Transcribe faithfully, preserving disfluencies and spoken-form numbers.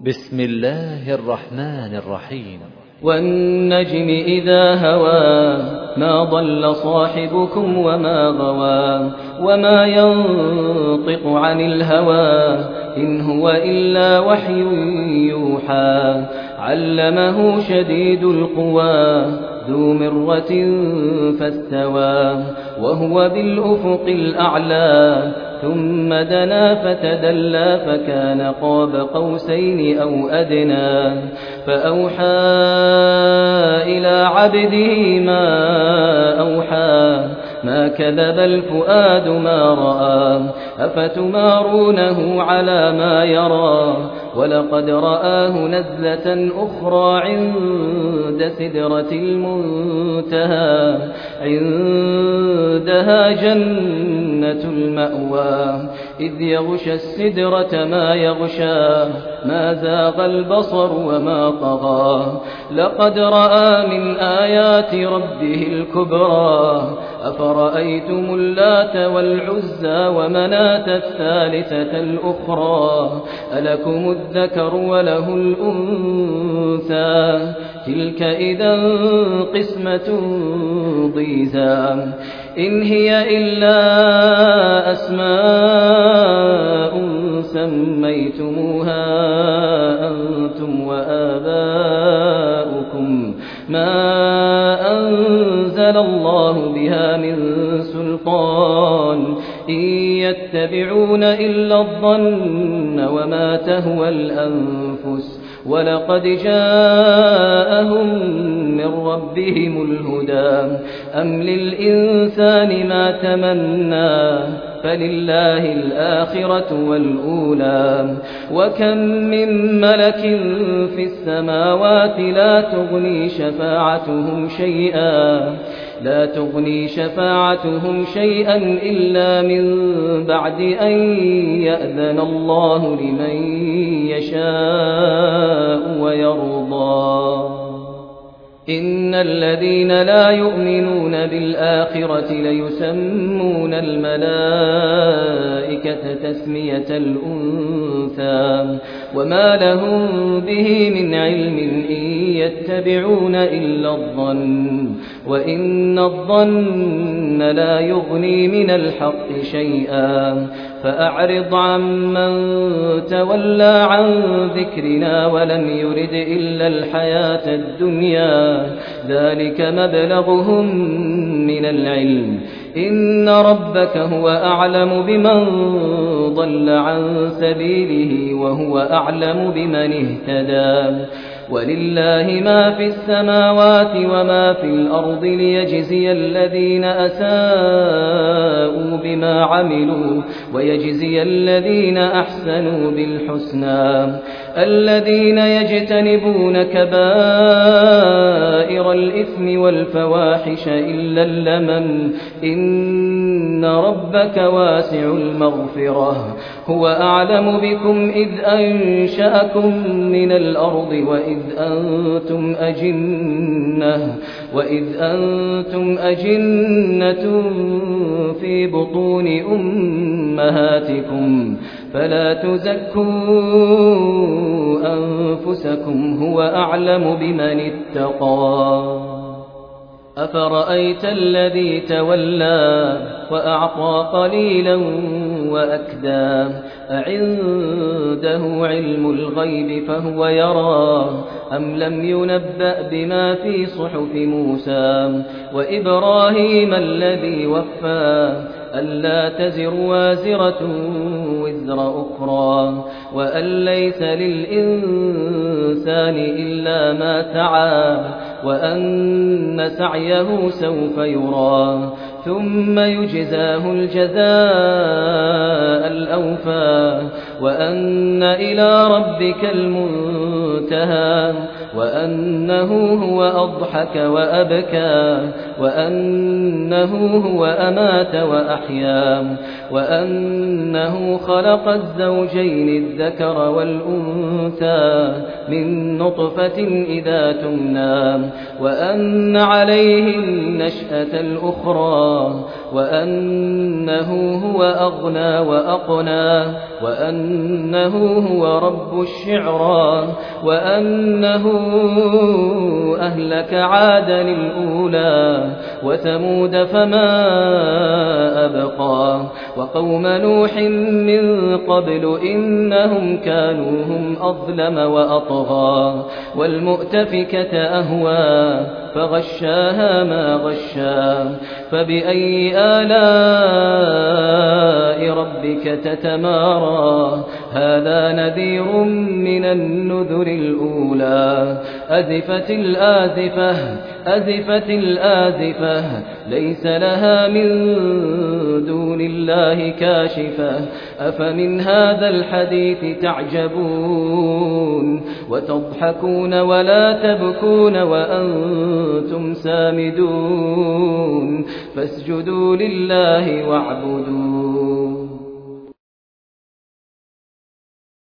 بسم الله الرحمن الرحيم. والنجم إذا هوى ما ضل صاحبكم وما غوى وما ينطق عن الهوى إن هو إلا وحي يوحى علمه شديد القوى ذو مرة فاستوى وهو بالأفق الأعلى ثم دنا فتدلى فكان قاب قوسين أو أدنى فأوحى إلى عبده ما أوحى ما كذب الفؤاد ما رأى أفتمارونه على ما يرى ولقد رآه نزلة أخرى عند سدرة المنتهى عندها جنة المأوى إذ يغشى السدرة ما يغشى ما زاغ البصر وما طغى لقد رأى من آيات ربه الكبرى أفرأيتم اللات والعزى ومناة الثالثة الأخرى ألكم الذكر وله الأنثى تلك إذا قسمة ضيزى إن هي إلا أسماء سميتموها أنتم وآباؤكم ما أنزل الله بها من سلطان إن يتبعون إلا الظن وما تهوى الأنفس ولقد جاءهم من ربهم الهدى أم للإنسان ما تمنى فلله الآخرة والأولى وكم من ملك في السماوات لا تغني شفاعتهم شيئا لا تغني شفاعتهم شيئا إلا من بعد أن يأذن الله لمن يشاء ويرضى إن الذين لا يؤمنون بالآخرة ليسمون الملائكة تسمية الأنثى وما لهم به من علم إن يتبعون إلا الظن وإن الظن لا يغني من الحق شيئا فأعرض عمن تولى عن ذكرنا ولم يرد إلا الحياة الدنيا ذلك مبلغهم من العلم إن ربك هو أعلم بمن ضل عن سبيله وهو أعلم بمن اهتدى ولله ما في السماوات وما في الأرض ليجزي الذين أساءوا بما عملوا ويجزي الذين أحسنوا بالحسنى الذين يجتنبون كبائر الإثم والفواحش إلا اللمم إن ربك واسع المغفرة هو أعلم بكم إذ أنشأكم من الأرض وإذ أنتم أجنة وإذ أنتم أجنة في بطون أمهاتكم فلا تزكوا أنفسكم هو أعلم بمن اتقى أفرأيت الذي تولى وأعطى قليلا وأكدى أعنده علم الغيب فهو يرى أم لم ينبأ بما في صحف موسى وإبراهيم الذي وفى ألا تزر وازرة وزر أخرى وأن ليس للإنسان إلا ما سعى وأن سعيه سوف يرى ثم يجزاه الجزاء الأوفى وأن إلى ربك المنتهى وأنه هو أضحك وأبكى وأنه هو أمات وأحيا وأنه خلق الزوجين الذكر والأنثى من نطفة إذا تمنى وأن عليه النشأة الأخرى وأنه هو أغنى وأقنى وأنه هو رب الشعرى وأنه أهلك عادا الأولى وثمود فما أبقى وقوم نوح من قبل إنهم كانوا هم أظلم وأطغى والمؤتفكة أهوى فغشاها ما غشا فبأي آلاء ربك تتمارى هذا نذير من النذر الأولى أزفت الآزفة أزفت الآزفة ليس لها من دون الله كاشفة أفمن هذا الحديث تعجبون وتضحكون ولا تبكون وأنتم سامدون فاسجدوا لله واعبدوا